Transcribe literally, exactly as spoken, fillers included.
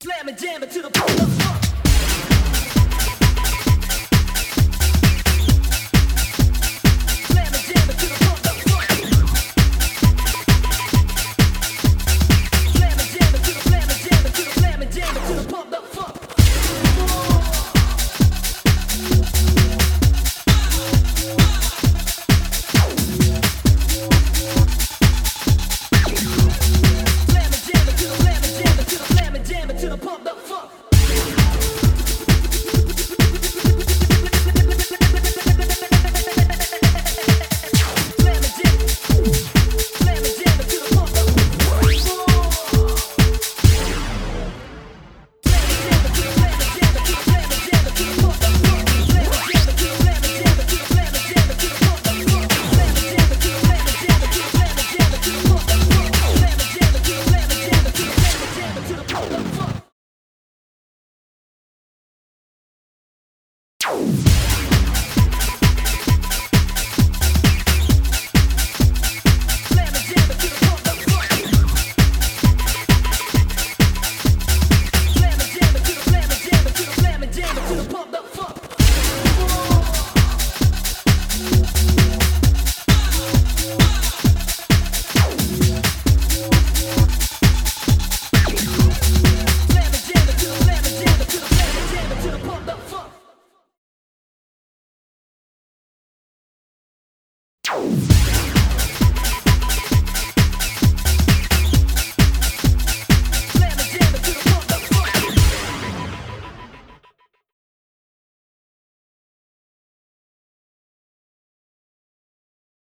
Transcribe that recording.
Slam and jam it to the pump up funk. Slam and jam it to the pump up funk. Slam and jam it to the slam and jam it to the slam and jam it to the pump up funk. Slam and jam it to the slam and jam it to the slam and jam it to the pump up.